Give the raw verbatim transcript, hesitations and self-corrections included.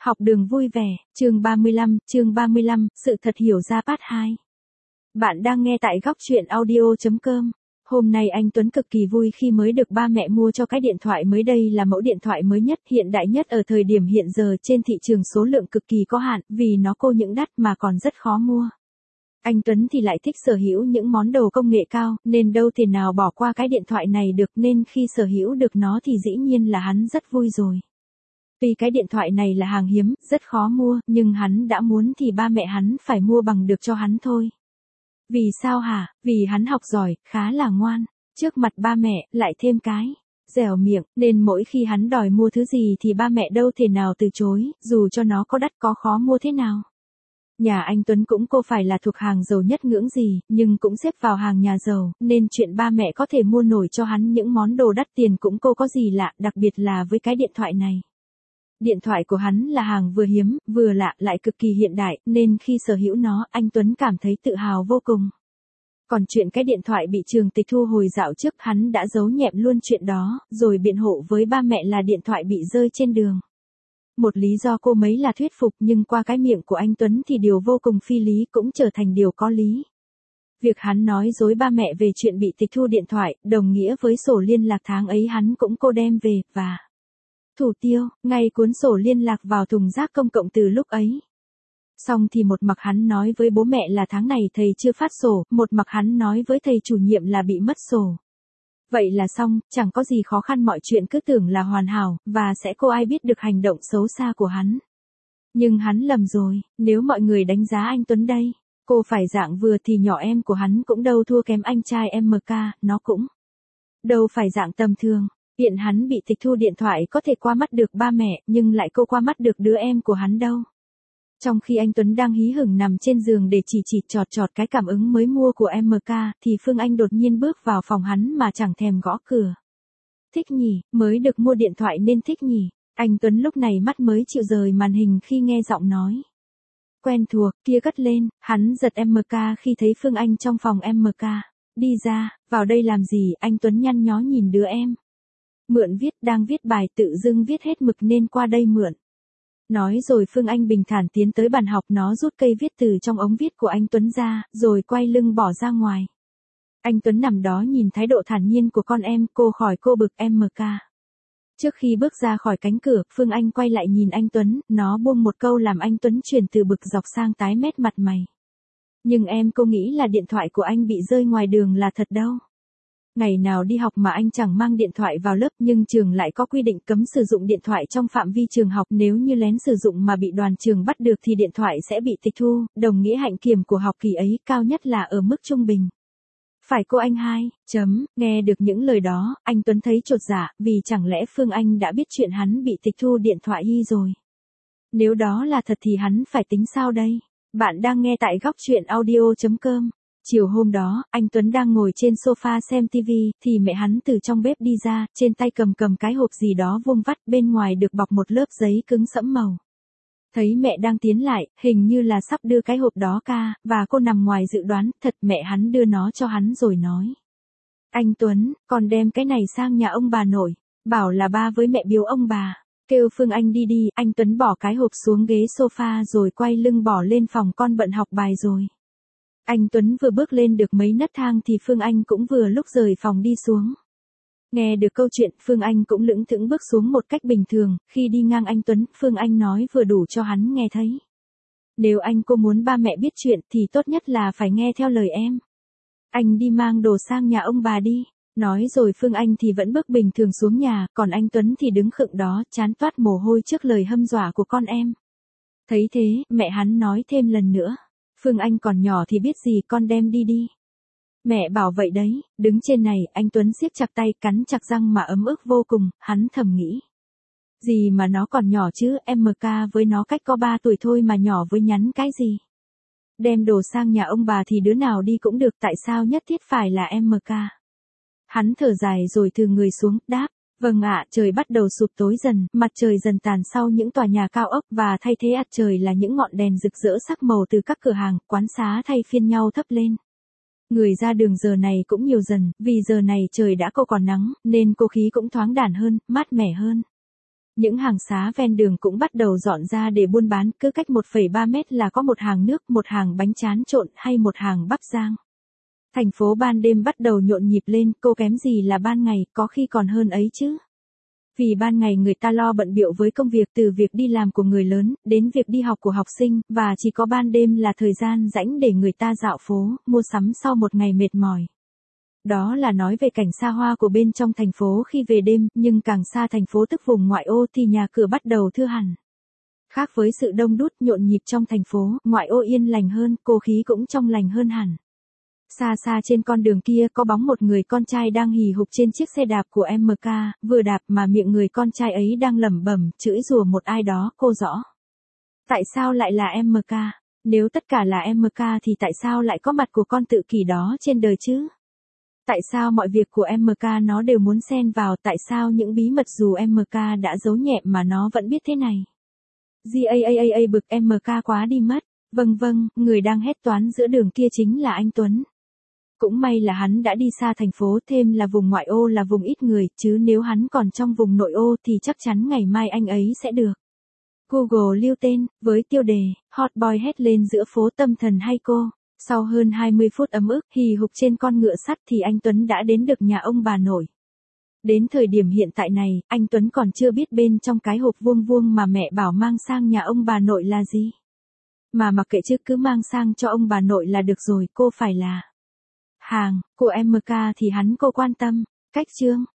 Học đường vui vẻ, chương ba mươi lăm, chương ba mươi lăm, sự thật hiểu ra part hai. Bạn đang nghe tại góc truyện audio chấm com. Hôm nay anh Tuấn cực kỳ vui khi mới được ba mẹ mua cho cái điện thoại mới. Đây là mẫu điện thoại mới nhất, hiện đại nhất ở thời điểm hiện giờ trên thị trường, số lượng cực kỳ có hạn, vì nó cô những đắt mà còn rất khó mua. Anh Tuấn thì lại thích sở hữu những món đồ công nghệ cao, nên đâu thể nào bỏ qua cái điện thoại này được, nên khi sở hữu được nó thì dĩ nhiên là hắn rất vui rồi. Vì cái điện thoại này là hàng hiếm, rất khó mua, nhưng hắn đã muốn thì ba mẹ hắn phải mua bằng được cho hắn thôi. Vì sao hả? Vì hắn học giỏi, khá là ngoan. Trước mặt ba mẹ, lại thêm cái dẻo miệng, nên mỗi khi hắn đòi mua thứ gì thì ba mẹ đâu thể nào từ chối, dù cho nó có đắt có khó mua thế nào. Nhà anh Tuấn cũng cô phải là thuộc hàng giàu nhất ngưỡng gì, nhưng cũng xếp vào hàng nhà giàu, nên chuyện ba mẹ có thể mua nổi cho hắn những món đồ đắt tiền cũng cô có gì lạ, đặc biệt là với cái điện thoại này. Điện thoại của hắn là hàng vừa hiếm, vừa lạ, lại cực kỳ hiện đại, nên khi sở hữu nó, anh Tuấn cảm thấy tự hào vô cùng. Còn chuyện cái điện thoại bị trường tịch thu hồi dạo trước, hắn đã giấu nhẹm luôn chuyện đó, rồi biện hộ với ba mẹ là điện thoại bị rơi trên đường. Một lý do cô mấy là thuyết phục, nhưng qua cái miệng của anh Tuấn thì điều vô cùng phi lý cũng trở thành điều có lý. Việc hắn nói dối ba mẹ về chuyện bị tịch thu điện thoại, đồng nghĩa với sổ liên lạc tháng ấy hắn cũng cô đem về, và thủ tiêu, ngay cuốn sổ liên lạc vào thùng rác công cộng từ lúc ấy. Xong thì một mặt hắn nói với bố mẹ là tháng này thầy chưa phát sổ, một mặt hắn nói với thầy chủ nhiệm là bị mất sổ. Vậy là xong, chẳng có gì khó khăn, mọi chuyện cứ tưởng là hoàn hảo, và sẽ cô ai biết được hành động xấu xa của hắn. Nhưng hắn lầm rồi, nếu mọi người đánh giá anh Tuấn đây, cô phải dạng vừa thì nhỏ em của hắn cũng đâu thua kém anh trai em ca, nó cũng đâu phải dạng tầm thường. Hiện hắn bị tịch thu điện thoại có thể qua mắt được ba mẹ, nhưng lại cô qua mắt được đứa em của hắn đâu. Trong khi anh Tuấn đang hí hửng nằm trên giường để chỉ chỉ chọt chọt cái cảm ứng mới mua của em ca, thì Phương Anh đột nhiên bước vào phòng hắn mà chẳng thèm gõ cửa. Thích nhỉ, mới được mua điện thoại nên thích nhỉ. Anh Tuấn lúc này mắt mới chịu rời màn hình khi nghe giọng nói quen thuộc kia cất lên, hắn giật em ca khi thấy Phương Anh trong phòng em ca. Đi ra, vào đây làm gì? Anh Tuấn nhăn nhó nhìn đứa em. Mượn viết, đang viết bài tự dưng viết hết mực nên qua đây mượn. Nói rồi Phương Anh bình thản tiến tới bàn học, nó rút cây viết từ trong ống viết của anh Tuấn ra, rồi quay lưng bỏ ra ngoài. Anh Tuấn nằm đó nhìn thái độ thản nhiên của con em, cô khỏi cô bực em ca. Trước khi bước ra khỏi cánh cửa, Phương Anh quay lại nhìn anh Tuấn, nó buông một câu làm anh Tuấn chuyển từ bực dọc sang tái mét mặt mày. Nhưng em cô nghĩ là điện thoại của anh bị rơi ngoài đường là thật đâu. Ngày nào đi học mà anh chẳng mang điện thoại vào lớp, nhưng trường lại có quy định cấm sử dụng điện thoại trong phạm vi trường học, nếu như lén sử dụng mà bị đoàn trường bắt được thì điện thoại sẽ bị tịch thu, đồng nghĩa hạnh kiểm của học kỳ ấy cao nhất là ở mức trung bình. Phải cô anh hai, chấm, nghe được những lời đó, anh Tuấn thấy chột dạ, vì chẳng lẽ Phương Anh đã biết chuyện hắn bị tịch thu điện thoại y rồi. Nếu đó là thật thì hắn phải tính sao đây? Bạn đang nghe tại góc truyện audio chấm com. Chiều hôm đó, anh Tuấn đang ngồi trên sofa xem tivi, thì mẹ hắn từ trong bếp đi ra, trên tay cầm cầm cái hộp gì đó vuông vắt, bên ngoài được bọc một lớp giấy cứng sẫm màu. Thấy mẹ đang tiến lại, hình như là sắp đưa cái hộp đó ca, và cô nằm ngoài dự đoán, thật mẹ hắn đưa nó cho hắn rồi nói. Anh Tuấn, con đem cái này sang nhà ông bà nội, bảo là ba với mẹ biếu ông bà. Kêu Phương Anh đi đi, anh Tuấn bỏ cái hộp xuống ghế sofa rồi quay lưng bỏ lên phòng, con bận học bài rồi. Anh Tuấn vừa bước lên được mấy nấc thang thì Phương Anh cũng vừa lúc rời phòng đi xuống. Nghe được câu chuyện, Phương Anh cũng lững thững bước xuống một cách bình thường, khi đi ngang anh Tuấn, Phương Anh nói vừa đủ cho hắn nghe thấy. Nếu anh cô muốn ba mẹ biết chuyện thì tốt nhất là phải nghe theo lời em. Anh đi mang đồ sang nhà ông bà đi. Nói rồi Phương Anh thì vẫn bước bình thường xuống nhà, còn anh Tuấn thì đứng khựng đó, chán toát mồ hôi trước lời hăm dọa của con em. Thấy thế, mẹ hắn nói thêm lần nữa. Phương Anh còn nhỏ thì biết gì, con đem đi đi. Mẹ bảo vậy đấy, đứng trên này, anh Tuấn siết chặt tay, cắn chặt răng mà ấm ức vô cùng, hắn thầm nghĩ. Gì mà nó còn nhỏ chứ, em ca với nó cách có ba tuổi thôi mà nhỏ với nhắn cái gì. Đem đồ sang nhà ông bà thì đứa nào đi cũng được, tại sao nhất thiết phải là em ca. Hắn thở dài rồi từ người xuống, đáp. Vâng ạ, trời bắt đầu sụp tối dần, mặt trời dần tàn sau những tòa nhà cao ốc, và thay thế mặt trời là những ngọn đèn rực rỡ sắc màu từ các cửa hàng, quán xá thay phiên nhau thắp lên. Người ra đường giờ này cũng nhiều dần, vì giờ này trời đã cô còn nắng, nên cô khí cũng thoáng đãn hơn, mát mẻ hơn. Những hàng xá ven đường cũng bắt đầu dọn ra để buôn bán, cứ cách một phẩy ba mét là có một hàng nước, một hàng bánh tráng trộn hay một hàng bắp rang. Thành phố ban đêm bắt đầu nhộn nhịp lên, cô kém gì là ban ngày, có khi còn hơn ấy chứ. Vì ban ngày người ta lo bận bịu với công việc, từ việc đi làm của người lớn, đến việc đi học của học sinh, và chỉ có ban đêm là thời gian rảnh để người ta dạo phố, mua sắm sau một ngày mệt mỏi. Đó là nói về cảnh xa hoa của bên trong thành phố khi về đêm, nhưng càng xa thành phố tức vùng ngoại ô thì nhà cửa bắt đầu thưa hẳn. Khác với sự đông đúc nhộn nhịp trong thành phố, ngoại ô yên lành hơn, cô khí cũng trong lành hơn hẳn. Xa xa trên con đường kia có bóng một người con trai đang hì hục trên chiếc xe đạp của em ca, vừa đạp mà miệng người con trai ấy đang lẩm bẩm, chửi rủa một ai đó, cô rõ. Tại sao lại là em ca? Nếu tất cả là em ca thì tại sao lại có mặt của con tự kỷ đó trên đời chứ? Tại sao mọi việc của em ca nó đều muốn xen vào, tại sao những bí mật dù em ca đã giấu nhẹm mà nó vẫn biết thế này? Gaaa bực em ca quá đi mất. Vâng vâng, người đang hét toán giữa đường kia chính là anh Tuấn. Cũng may là hắn đã đi xa thành phố, thêm là vùng ngoại ô là vùng ít người, chứ nếu hắn còn trong vùng nội ô thì chắc chắn ngày mai anh ấy sẽ được. Google lưu tên, với tiêu đề, Hot Boy hét lên giữa phố tâm thần hay cô. Sau hơn hai mươi phút ấm ức hì hục trên con ngựa sắt thì anh Tuấn đã đến được nhà ông bà nội. Đến thời điểm hiện tại này, anh Tuấn còn chưa biết bên trong cái hộp vuông vuông mà mẹ bảo mang sang nhà ông bà nội là gì. Mà mặc kệ chứ, cứ mang sang cho ông bà nội là được rồi, cô phải là hàng của em ca thì hắn cô quan tâm. Cách chương